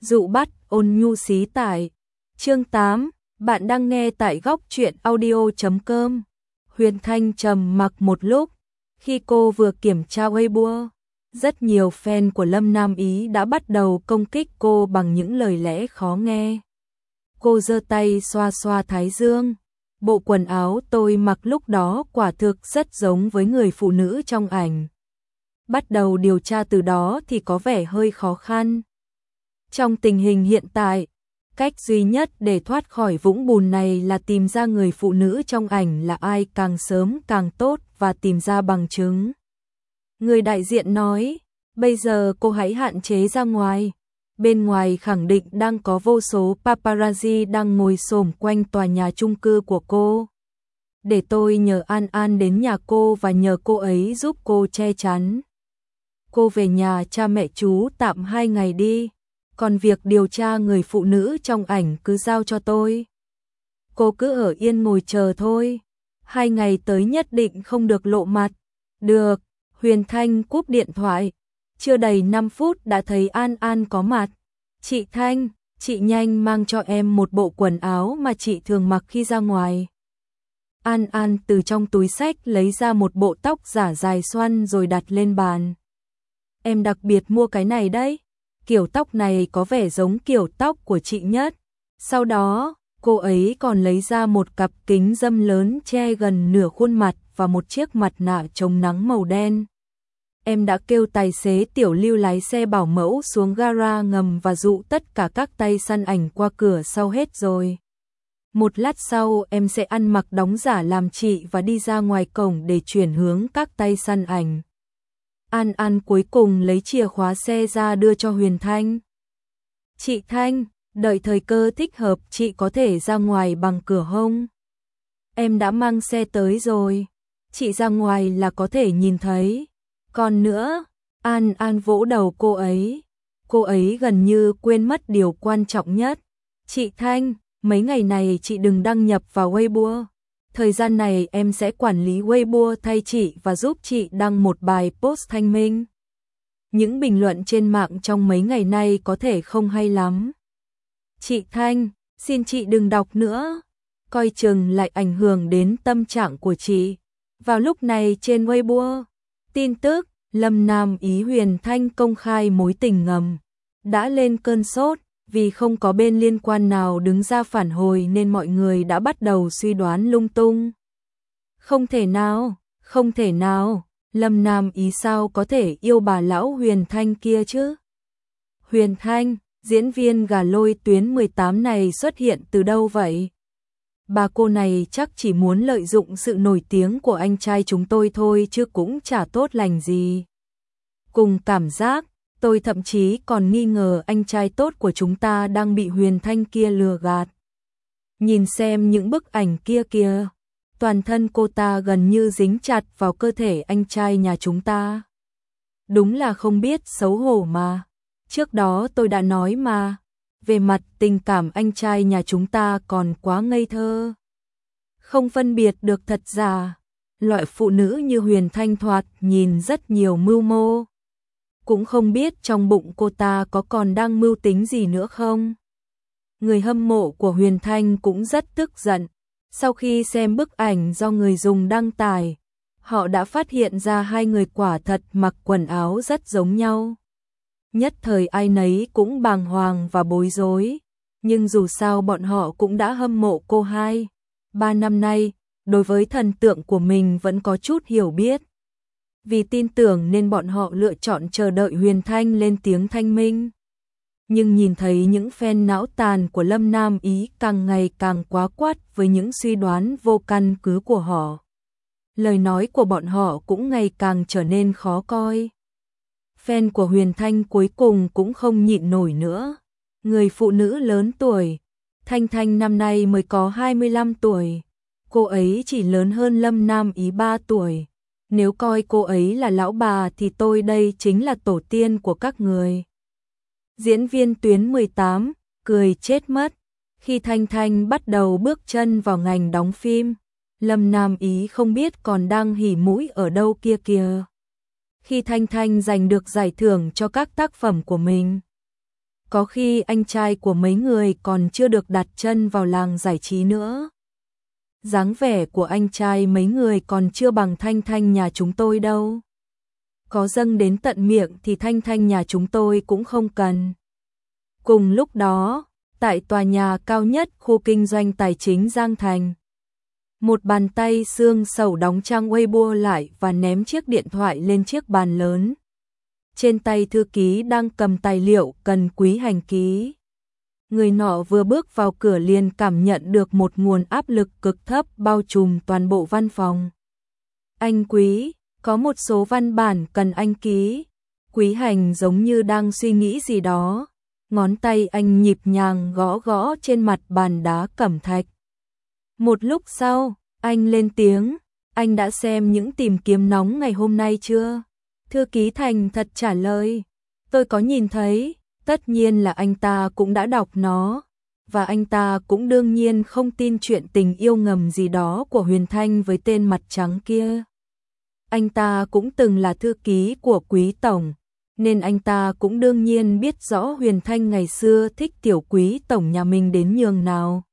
Dụ bắt ôn nhu xí tải. Chương 8, bạn đang nghe tại góc truyện audio.com. Huyền Thanh trầm mặc một lúc, khi cô vừa kiểm tra Weibo, rất nhiều fan của Lâm Nam Ý đã bắt đầu công kích cô bằng những lời lẽ khó nghe. Cô giơ tay xoa xoa thái dương. Bộ quần áo tôi mặc lúc đó quả thực rất giống với người phụ nữ trong ảnh. Bắt đầu điều tra từ đó thì có vẻ hơi khó khăn. Trong tình hình hiện tại, cách duy nhất để thoát khỏi vũng bùn này là tìm ra người phụ nữ trong ảnh là ai càng sớm càng tốt và tìm ra bằng chứng. Người đại diện nói, bây giờ cô hãy hạn chế ra ngoài. Bên ngoài khẳng định đang có vô số paparazzi đang ngồi xổm quanh tòa nhà chung cư của cô. Để tôi nhờ An An đến nhà cô và nhờ cô ấy giúp cô che chắn. Cô về nhà cha mẹ chú tạm 2 ngày đi. Còn việc điều tra người phụ nữ trong ảnh cứ giao cho tôi. Cô cứ ở yên ngồi chờ thôi. 2 ngày tới nhất định không được lộ mặt. Được, Huyền Thanh cúp điện thoại. Chưa đầy 5 phút đã thấy An An có mặt. Chị Thanh, chị nhanh mang cho em một bộ quần áo mà chị thường mặc khi ra ngoài. An An từ trong túi xách lấy ra một bộ tóc giả dài xoăn rồi đặt lên bàn. Em đặc biệt mua cái này đấy. Kiểu tóc này có vẻ giống kiểu tóc của chị Nhất. Sau đó, cô ấy còn lấy ra một cặp kính râm lớn che gần nửa khuôn mặt và một chiếc mặt nạ chống nắng màu đen. Em đã kêu tài xế Tiểu Lưu lái xe bảo mẫu xuống gara ngầm và dụ tất cả các tay săn ảnh qua cửa sau hết rồi. Một lát sau em sẽ ăn mặc đóng giả làm chị và đi ra ngoài cổng để chuyển hướng các tay săn ảnh. An An cuối cùng lấy chìa khóa xe ra đưa cho Huyền Thanh. Chị Thanh, đợi thời cơ thích hợp chị có thể ra ngoài bằng cửa hông? Em đã mang xe tới rồi. Chị ra ngoài là có thể nhìn thấy. Còn nữa, An An vỗ đầu cô ấy. Cô ấy gần như quên mất điều quan trọng nhất. Chị Thanh, mấy ngày này chị đừng đăng nhập vào Weibo. Thời gian này em sẽ quản lý Weibo thay chị và giúp chị đăng một bài post thanh minh. Những bình luận trên mạng trong mấy ngày nay có thể không hay lắm. Chị Thanh, xin chị đừng đọc nữa. Coi chừng lại ảnh hưởng đến tâm trạng của chị. Vào lúc này trên Weibo, tin tức Lâm Nam Ý Huyền Thanh công khai mối tình ngầm. Đã lên cơn sốt. Vì không có bên liên quan nào đứng ra phản hồi nên mọi người đã bắt đầu suy đoán lung tung. Không thể nào, Lâm Nam Ý sao có thể yêu bà lão Huyền Thanh kia chứ? Huyền Thanh, diễn viên gà lôi tuyến 18 này xuất hiện từ đâu vậy? Bà cô này chắc chỉ muốn lợi dụng sự nổi tiếng của anh trai chúng tôi thôi chứ cũng chả tốt lành gì. Cùng cảm giác, tôi thậm chí còn nghi ngờ anh trai tốt của chúng ta đang bị Huyền Thanh kia lừa gạt. Nhìn xem những bức ảnh kia kìa, toàn thân cô ta gần như dính chặt vào cơ thể anh trai nhà chúng ta. Đúng là không biết xấu hổ mà. Trước đó tôi đã nói mà, về mặt tình cảm anh trai nhà chúng ta còn quá ngây thơ. Không phân biệt được thật giả, loại phụ nữ như Huyền Thanh thoạt nhìn rất nhiều mưu mô. Cũng không biết trong bụng cô ta có còn đang mưu tính gì nữa không. Người hâm mộ của Huyền Thanh cũng rất tức giận. Sau khi xem bức ảnh do người dùng đăng tải, họ đã phát hiện ra hai người quả thật mặc quần áo rất giống nhau. Nhất thời ai nấy cũng bàng hoàng và bối rối. Nhưng dù sao bọn họ cũng đã hâm mộ cô 2-3 năm nay, đối với thần tượng của mình vẫn có chút hiểu biết. Vì tin tưởng nên bọn họ lựa chọn chờ đợi Huyền Thanh lên tiếng thanh minh. Nhưng nhìn thấy những fan não tàn của Lâm Nam Ý càng ngày càng quá quát với những suy đoán vô căn cứ của họ. Lời nói của bọn họ cũng ngày càng trở nên khó coi. Fan của Huyền Thanh cuối cùng cũng không nhịn nổi nữa. Người phụ nữ lớn tuổi, Thanh Thanh năm nay mới có 25 tuổi. Cô ấy chỉ lớn hơn Lâm Nam Ý 3 tuổi. Nếu coi cô ấy là lão bà thì tôi đây chính là tổ tiên của các người. Diễn viên tuyến 18, cười chết mất. Khi Thanh Thanh bắt đầu bước chân vào ngành đóng phim, Lâm Nam Ý không biết còn đang hỉ mũi ở đâu kia kìa. Khi Thanh Thanh giành được giải thưởng cho các tác phẩm của mình, Có khi anh trai của mấy người còn chưa được đặt chân vào làng giải trí nữa. Dáng vẻ của anh trai mấy người còn chưa bằng Thanh Thanh nhà chúng tôi đâu. Có dâng đến tận miệng thì Thanh Thanh nhà chúng tôi cũng không cần. Cùng lúc đó, tại tòa nhà cao nhất khu kinh doanh tài chính Giang Thành, một bàn tay xương sầu đóng trang Weibo lại và ném chiếc điện thoại lên chiếc bàn lớn. Trên tay thư ký đang cầm tài liệu cần Quý Hành ký. Người nọ vừa bước vào cửa liền cảm nhận được một nguồn áp lực cực thấp bao trùm toàn bộ văn phòng. Anh Quý, có một số văn bản cần anh ký. Quý Hành giống như đang suy nghĩ gì đó. Ngón tay anh nhịp nhàng gõ gõ trên mặt bàn đá cẩm thạch. Một lúc sau, anh lên tiếng, anh đã xem những tìm kiếm nóng ngày hôm nay chưa? Thư ký thành thật trả lời, tôi có nhìn thấy, tất nhiên là anh ta cũng đã đọc nó, và anh ta cũng đương nhiên không tin chuyện tình yêu ngầm gì đó của Huyền Thanh với tên mặt trắng kia. Anh ta cũng từng là thư ký của Quý Tổng, nên anh ta cũng đương nhiên biết rõ Huyền Thanh ngày xưa thích tiểu Quý Tổng nhà mình đến nhường nào.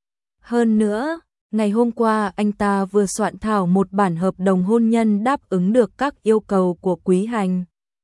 Hơn nữa, ngày hôm qua anh ta vừa soạn thảo một bản hợp đồng hôn nhân đáp ứng được các yêu cầu của Quý Hành.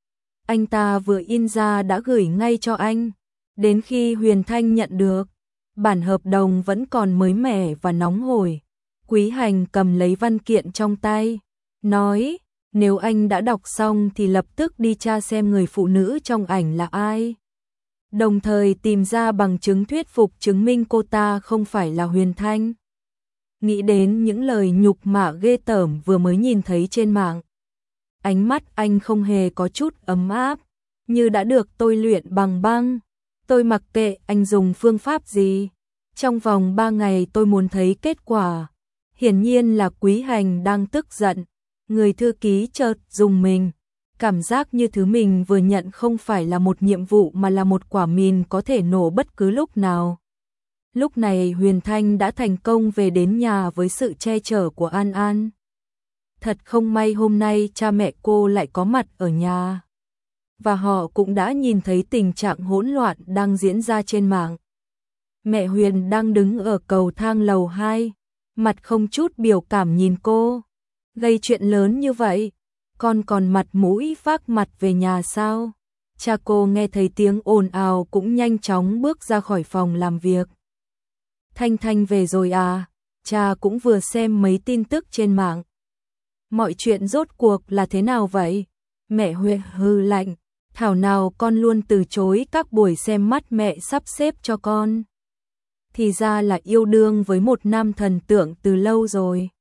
Anh ta vừa in ra đã gửi ngay cho anh. Đến khi Huyền Thanh nhận được, bản hợp đồng vẫn còn mới mẻ và nóng hổi. Quý Hành cầm lấy văn kiện trong tay, nói, nếu anh đã đọc xong thì lập tức đi tra xem người phụ nữ trong ảnh là ai. Đồng thời tìm ra bằng chứng thuyết phục chứng minh cô ta không phải là Huyền Thanh. Nghĩ đến những lời nhục mạ ghê tởm vừa mới nhìn thấy trên mạng. Ánh mắt anh không hề có chút ấm áp, như đã được tôi luyện bằng băng. Tôi mặc kệ anh dùng phương pháp gì. Trong vòng 3 ngày tôi muốn thấy kết quả. Hiển nhiên là Quý Hành đang tức giận. Người thư ký chợt rùng mình. Cảm giác như thứ mình vừa nhận không phải là một nhiệm vụ mà là một quả mìn có thể nổ bất cứ lúc nào. Lúc này Huyền Thanh đã thành công về đến nhà với sự che chở của An An. Thật không may hôm nay cha mẹ cô lại có mặt ở nhà. Và họ cũng đã nhìn thấy tình trạng hỗn loạn đang diễn ra trên mạng. Mẹ Huyền đang đứng ở cầu thang lầu 2, mặt không chút biểu cảm nhìn cô. Gây chuyện lớn như vậy, con còn mặt mũi vác mặt về nhà sao? Cha cô nghe thấy tiếng ồn ào cũng nhanh chóng bước ra khỏi phòng làm việc. Thanh Thanh về rồi à? Cha cũng vừa xem mấy tin tức trên mạng. Mọi chuyện rốt cuộc là thế nào vậy? Mẹ Huyền hừ lạnh, thảo nào con luôn từ chối các buổi xem mắt mẹ sắp xếp cho con. Thì ra là yêu đương với một nam thần tượng từ lâu rồi.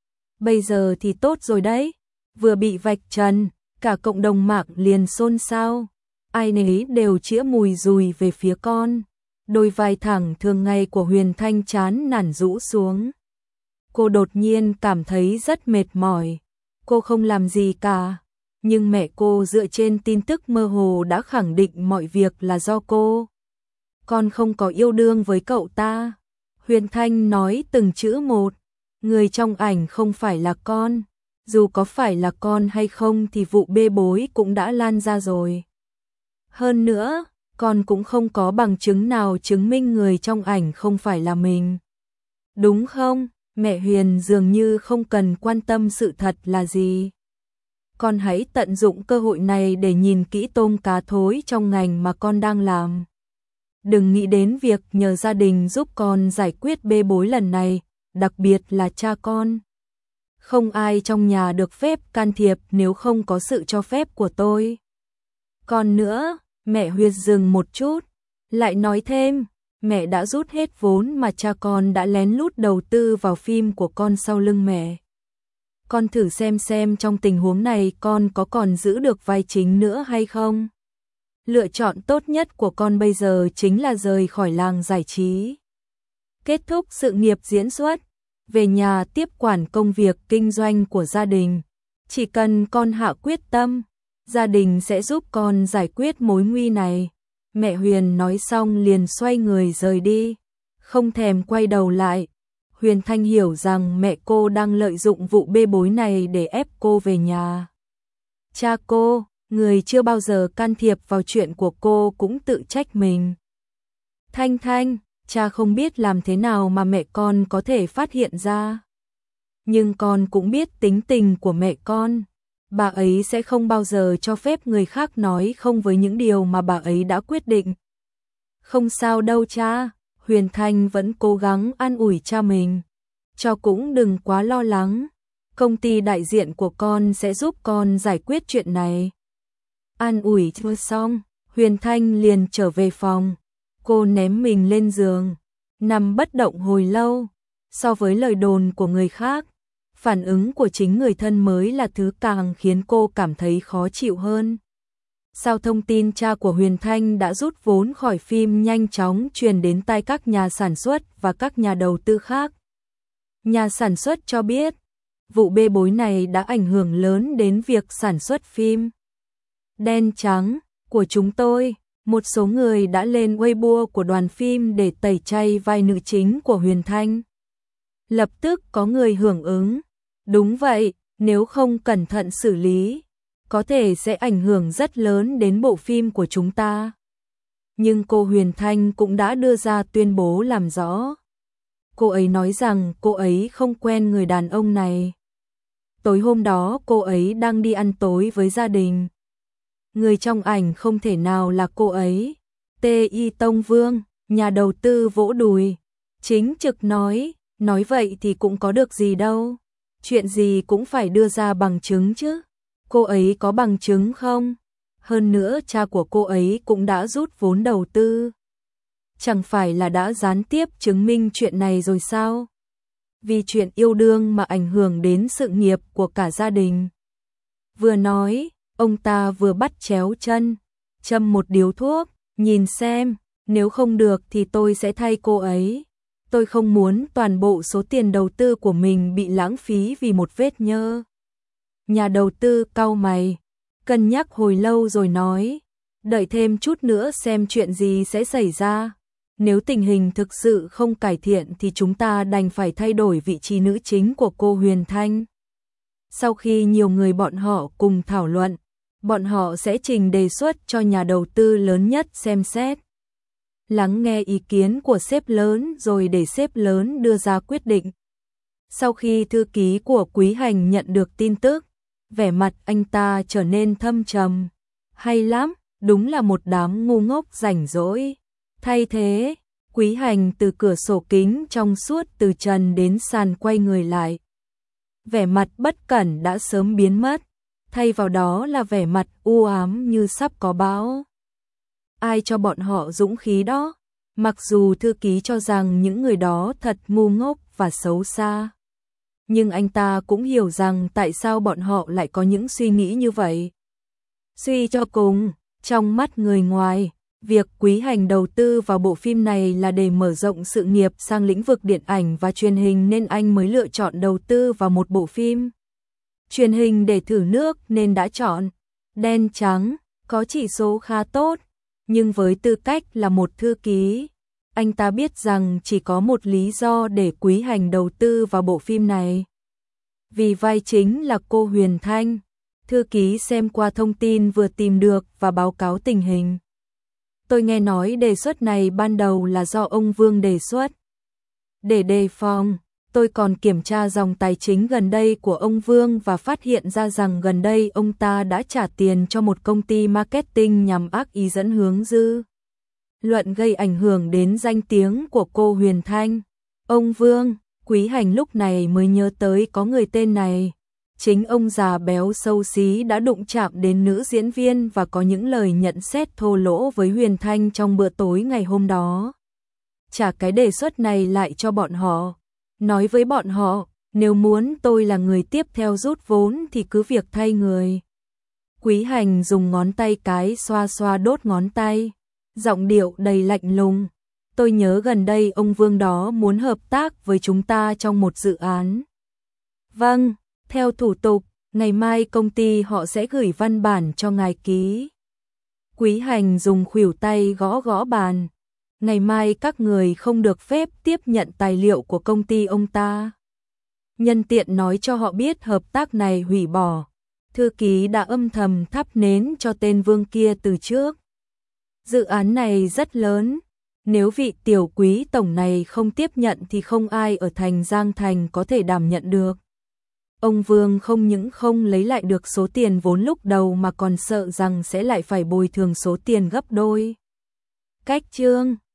Bây giờ thì tốt rồi đấy, vừa bị vạch trần, cả cộng đồng mạng liền xôn xao. Ai nấy đều chĩa mùi dùi về phía con. Đôi vai thẳng thường ngày của Huyền Thanh chán nản rũ xuống. Cô đột nhiên cảm thấy rất mệt mỏi. Cô không làm gì cả, nhưng mẹ cô dựa trên tin tức mơ hồ đã khẳng định mọi việc là do cô. Con không có yêu đương với cậu ta. Huyền Thanh nói từng chữ một. Người trong ảnh không phải là con. Dù có phải là con hay không thì vụ bê bối cũng đã lan ra rồi. Hơn nữa, con cũng không có bằng chứng nào chứng minh người trong ảnh không phải là mình. Đúng không? Mẹ Huyền dường như không cần quan tâm sự thật là gì. Con hãy tận dụng cơ hội này để nhìn kỹ tôm cá thối trong ngành mà con đang làm. Đừng nghĩ đến việc nhờ gia đình giúp con giải quyết bê bối lần này, đặc biệt là cha con. Không ai trong nhà được phép can thiệp nếu không có sự cho phép của tôi. Còn nữa, mẹ Huyền dừng một chút, lại nói thêm, mẹ đã rút hết vốn mà cha con đã lén lút đầu tư vào phim của con sau lưng mẹ. Con thử xem trong tình huống này con có còn giữ được vai chính nữa hay không? Lựa chọn tốt nhất của con bây giờ chính là rời khỏi làng giải trí. Kết thúc sự nghiệp diễn xuất, về nhà tiếp quản công việc kinh doanh của gia đình. Chỉ cần con hạ quyết tâm, gia đình sẽ giúp con giải quyết mối nguy này. Mẹ Huyền nói xong liền xoay người rời đi, không thèm quay đầu lại. Huyền Thanh hiểu rằng mẹ cô đang lợi dụng vụ bê bối này để ép cô về nhà. Cha cô, Người chưa bao giờ can thiệp vào chuyện của cô cũng tự trách mình. Thanh Thanh, cha không biết làm thế nào mà mẹ con có thể phát hiện ra. Nhưng con cũng biết tính tình của mẹ con. Bà ấy sẽ không bao giờ cho phép người khác nói không với những điều mà bà ấy đã quyết định. Không sao đâu cha, Huyền Thanh vẫn cố gắng an ủi cha mình. Cho cũng đừng quá lo lắng. Công ty đại diện của con sẽ giúp con giải quyết chuyện này. An ủi chưa xong, Huyền Thanh liền trở về phòng. Cô ném mình lên giường, nằm bất động hồi lâu. So với lời đồn của người khác, phản ứng của chính người thân mới là thứ càng khiến cô cảm thấy khó chịu hơn. Sao thông tin cha của Huyền Thanh đã rút vốn khỏi phim nhanh chóng truyền đến tai các nhà sản xuất và các nhà đầu tư khác. Nhà sản xuất cho biết, vụ bê bối này đã ảnh hưởng lớn đến việc sản xuất phim Đen Trắng của chúng tôi. Một số người đã lên Weibo của đoàn phim để tẩy chay vai nữ chính của Huyền Thanh. Lập tức có người hưởng ứng. Đúng vậy, nếu không cẩn thận xử lý, có thể sẽ ảnh hưởng rất lớn đến bộ phim của chúng ta. Nhưng cô Huyền Thanh cũng đã đưa ra tuyên bố làm rõ. Cô ấy nói rằng cô ấy không quen người đàn ông này. Tối hôm đó cô ấy đang đi ăn tối với gia đình. Người trong ảnh không thể nào là cô ấy. T.I. Tông Vương, nhà đầu tư vỗ đùi. Chính trực nói vậy thì cũng có được gì đâu. Chuyện gì cũng phải đưa ra bằng chứng chứ. Cô ấy có bằng chứng không? Hơn nữa cha của cô ấy cũng đã rút vốn đầu tư. Chẳng phải là đã gián tiếp chứng minh chuyện này rồi sao? Vì chuyện yêu đương mà ảnh hưởng đến sự nghiệp của cả gia đình. Vừa nói, ông ta vừa bắt chéo chân, châm một điếu thuốc, nhìn xem, nếu không được thì tôi sẽ thay cô ấy. Tôi không muốn toàn bộ số tiền đầu tư của mình bị lãng phí vì một vết nhơ. Nhà đầu tư cau mày, cân nhắc hồi lâu rồi nói, đợi thêm chút nữa xem chuyện gì sẽ xảy ra. Nếu tình hình thực sự không cải thiện thì chúng ta đành phải thay đổi vị trí nữ chính của cô Huyền Thanh. Sau khi nhiều người bọn họ cùng thảo luận, bọn họ sẽ trình đề xuất cho nhà đầu tư lớn nhất xem xét. Lắng nghe ý kiến của sếp lớn rồi để sếp lớn đưa ra quyết định. Sau khi thư ký của Quý Hành nhận được tin tức, vẻ mặt anh ta trở nên thâm trầm. Hay lắm, đúng là một đám ngu ngốc rảnh rỗi. Thay thế, Quý Hành từ cửa sổ kính trong suốt từ trần đến sàn quay người lại. Vẻ mặt bất cẩn đã sớm biến mất, thay vào đó là vẻ mặt u ám như sắp có bão. Ai cho bọn họ dũng khí đó? Mặc dù thư ký cho rằng những người đó thật ngu ngốc và xấu xa, nhưng anh ta cũng hiểu rằng tại sao bọn họ lại có những suy nghĩ như vậy. Suy cho cùng, trong mắt người ngoài, việc Quý Hành đầu tư vào bộ phim này là để mở rộng sự nghiệp sang lĩnh vực điện ảnh và truyền hình nên anh mới lựa chọn đầu tư vào một bộ phim truyền hình để thử nước nên đã chọn Đen Trắng, có chỉ số khá tốt. Nhưng với tư cách là một thư ký, anh ta biết rằng chỉ có một lý do để Quý Hành đầu tư vào bộ phim này. Vì vai chính là cô Huyền Thanh. Thư ký xem qua thông tin vừa tìm được và báo cáo tình hình. Tôi nghe nói đề xuất này ban đầu là do ông Vương đề xuất. Để đề phòng, tôi còn kiểm tra dòng tài chính gần đây của ông Vương và phát hiện ra rằng gần đây ông ta đã trả tiền cho một công ty marketing nhằm ác ý dẫn hướng dư luận gây ảnh hưởng đến danh tiếng của cô Huyền Thanh. Ông Vương, Quý Hành lúc này mới nhớ tới có người tên này. Chính ông già béo xấu xí đã đụng chạm đến nữ diễn viên và có những lời nhận xét thô lỗ với Huyền Thanh trong bữa tối ngày hôm đó. Trả cái đề xuất này lại cho bọn họ. Nói với bọn họ, nếu muốn tôi là người tiếp theo rút vốn thì cứ việc thay người. Quý Hành dùng ngón tay cái xoa xoa đốt ngón tay, giọng điệu đầy lạnh lùng. Tôi nhớ gần đây ông Vương đó muốn hợp tác với chúng ta trong một dự án. Vâng, theo thủ tục, ngày mai công ty họ sẽ gửi văn bản cho ngài ký. Quý Hành dùng khuỷu tay gõ gõ bàn. Ngày mai các người không được phép tiếp nhận tài liệu của công ty ông ta. Nhân tiện nói cho họ biết hợp tác này hủy bỏ. Thư ký đã âm thầm thắp nến cho tên Vương kia từ trước. Dự án này rất lớn, nếu vị tiểu quý tổng này không tiếp nhận thì không ai ở thành Giang Thành có thể đảm nhận được. Ông Vương không những không lấy lại được số tiền vốn lúc đầu mà còn sợ rằng sẽ lại phải bồi thường số tiền gấp đôi. Cách chương